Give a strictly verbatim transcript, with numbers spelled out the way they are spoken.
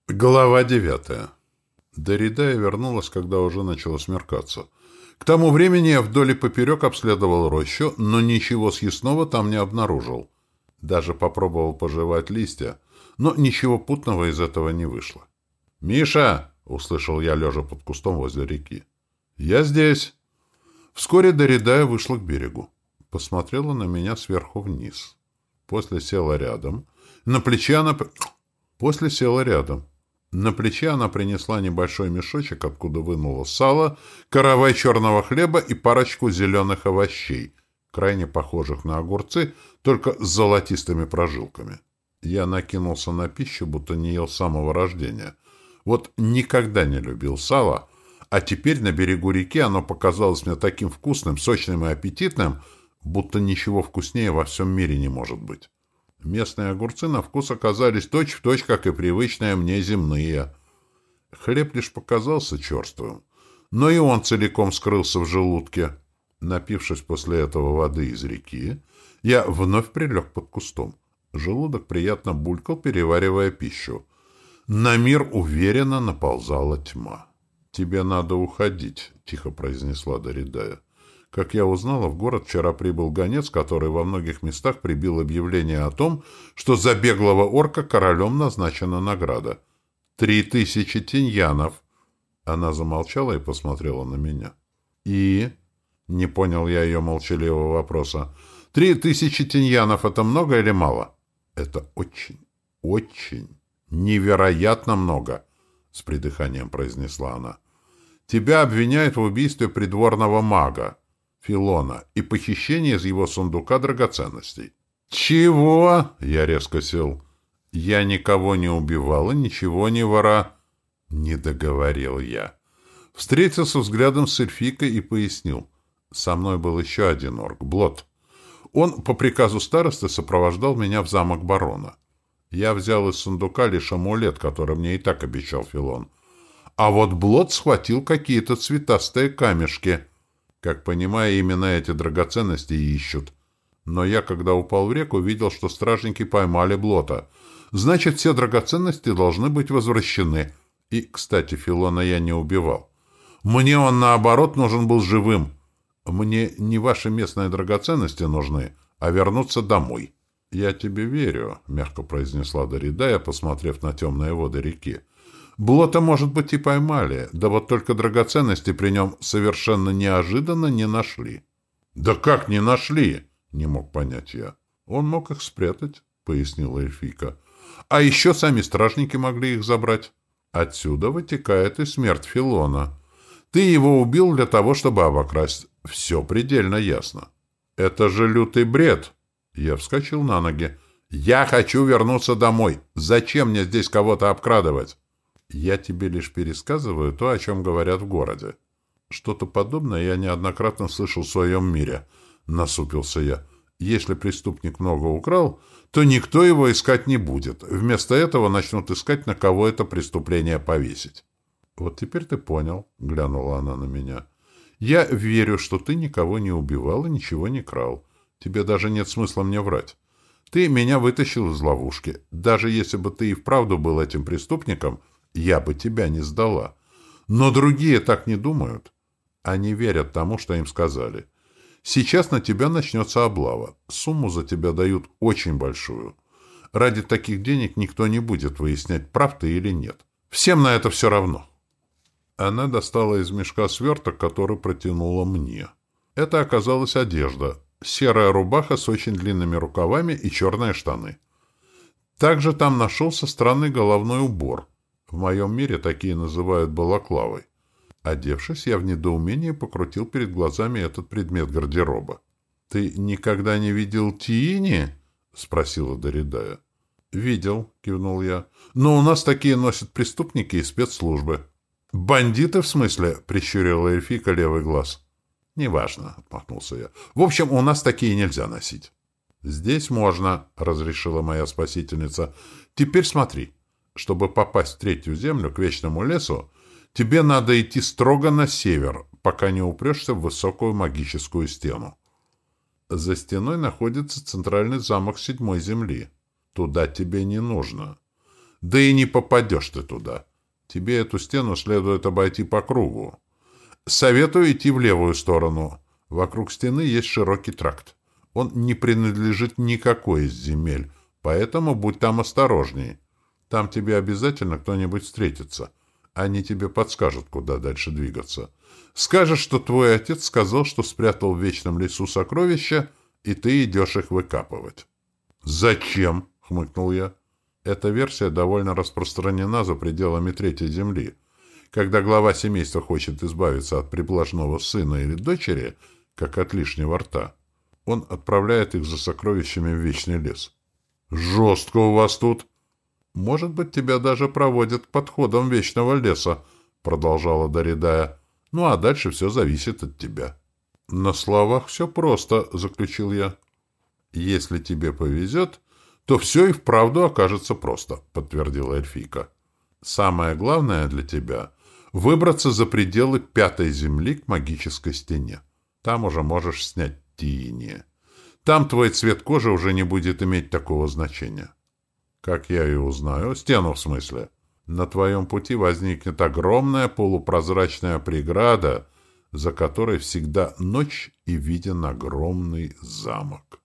Глава девятая. Дорида вернулась, когда уже начало смеркаться. К тому времени я вдоль и поперек обследовал рощу, но ничего съестного там не обнаружил. Даже попробовал пожевать листья, но ничего путного из этого не вышло. «Миша!» — услышал я, лежа под кустом возле реки. «Я здесь!» Вскоре Дорида вышла к берегу. Посмотрела на меня сверху вниз. После села рядом. На плече она... После села рядом. На плече она принесла небольшой мешочек, откуда вынула сало, каравай черного хлеба и парочку зеленых овощей, крайне похожих на огурцы, только с золотистыми прожилками. Я накинулся на пищу, будто не ел с самого рождения. Вот никогда не любил сало, а теперь на берегу реки оно показалось мне таким вкусным, сочным и аппетитным, будто ничего вкуснее во всем мире не может быть. Местные огурцы на вкус оказались точь-в-точь, как и привычные мне земные. Хлеб лишь показался черствым, но и он целиком скрылся в желудке. Напившись после этого воды из реки, я вновь прилег под кустом. Желудок приятно булькал, переваривая пищу. На мир уверенно наползала тьма. «Тебе надо уходить», — тихо произнесла Дорида. Как я узнала, в город вчера прибыл гонец, который во многих местах прибил объявление о том, что за беглого орка королем назначена награда. «Три тысячи тиньянов!» Она замолчала и посмотрела на меня. «И?» — не понял я ее молчаливого вопроса. «Три тысячи тиньянов — это много или мало?» «Это очень, очень, невероятно много!» — с придыханием произнесла она. «Тебя обвиняют в убийстве придворного мага Филона и похищение из его сундука драгоценностей». «Чего?» — я резко сел. «Я никого не убивал и ничего не вора...» Не договорил я. Встретился взглядом с эльфийкой и пояснил. Со мной был еще один орк, Блот. Он по приказу старосты сопровождал меня в замок барона. Я взял из сундука лишь амулет, который мне и так обещал Филон. А вот Блот схватил какие-то цветастые камешки. Как понимаю, именно эти драгоценности и ищут. Но я, когда упал в реку, видел, что стражники поймали Блота. Значит, все драгоценности должны быть возвращены. И, кстати, Филона я не убивал. Мне он, наоборот, нужен был живым. Мне не ваши местные драгоценности нужны, а вернуться домой. — Я тебе верю, — мягко произнесла Дорида, посмотрев на темные воды реки. Блота, может быть, и поймали, да вот только драгоценности при нем совершенно неожиданно не нашли. — Да как не нашли? — не мог понять я. — Он мог их спрятать, — пояснила эльфийка. — А еще сами стражники могли их забрать. Отсюда вытекает и смерть Филона. Ты его убил для того, чтобы обокрасть. Все предельно ясно. — Это же лютый бред! Я вскочил на ноги. — Я хочу вернуться домой. Зачем мне здесь кого-то обкрадывать? Я тебе лишь пересказываю то, о чем говорят в городе. Что-то подобное я неоднократно слышал в своем мире. Насупился я. Если преступник много украл, то никто его искать не будет. Вместо этого начнут искать, на кого это преступление повесить. Вот теперь ты понял, глянула она на меня. Я верю, что ты никого не убивал и ничего не крал. Тебе даже нет смысла мне врать. Ты меня вытащил из ловушки. Даже если бы ты и вправду был этим преступником, я бы тебя не сдала. Но другие так не думают. Они верят тому, что им сказали. Сейчас на тебя начнется облава. Сумму за тебя дают очень большую. Ради таких денег никто не будет выяснять, прав ты или нет. Всем на это все равно. Она достала из мешка сверток, который протянула мне. Это оказалась одежда. Серая рубаха с очень длинными рукавами и черные штаны. Также там нашелся странный головной убор. В моем мире такие называют балаклавой. Одевшись, я в недоумении покрутил перед глазами этот предмет гардероба. — Ты никогда не видел Тиини? — спросила Дорида. — Видел, — кивнул я. — Но у нас такие носят преступники и спецслужбы. — Бандиты, в смысле? — прищурила эльфийка левый глаз. — Неважно, — отмахнулся я. — В общем, у нас такие нельзя носить. — Здесь можно, — разрешила моя спасительница. — Теперь смотри. Чтобы попасть в третью землю, к вечному лесу, тебе надо идти строго на север, пока не упрешься в высокую магическую стену. За стеной находится центральный замок седьмой земли. Туда тебе не нужно. Да и не попадешь ты туда. Тебе эту стену следует обойти по кругу. Советую идти в левую сторону. Вокруг стены есть широкий тракт. Он не принадлежит никакой из земель, поэтому будь там осторожней. Там тебе обязательно кто-нибудь встретится. Они тебе подскажут, куда дальше двигаться. Скажешь, что твой отец сказал, что спрятал в Вечном лесу сокровища, и ты идешь их выкапывать. «Зачем?» — хмыкнул я. Эта версия довольно распространена за пределами Третьей Земли. Когда глава семейства хочет избавиться от приблажного сына или дочери, как от лишнего рта, он отправляет их за сокровищами в Вечный лес. «Жестко у вас тут!» «Может быть, тебя даже проводят к подходам Вечного леса», — продолжала Даридая. «Ну, а дальше все зависит от тебя». «На словах все просто», — заключил я. «Если тебе повезет, то все и вправду окажется просто», — подтвердила эльфийка. «Самое главное для тебя — выбраться за пределы Пятой Земли к магической стене. Там уже можешь снять тиение. Там твой цвет кожи уже не будет иметь такого значения». «Как я и узнаю? Стену, в смысле?» «На твоем пути возникнет огромная полупрозрачная преграда, за которой всегда ночь и виден огромный замок».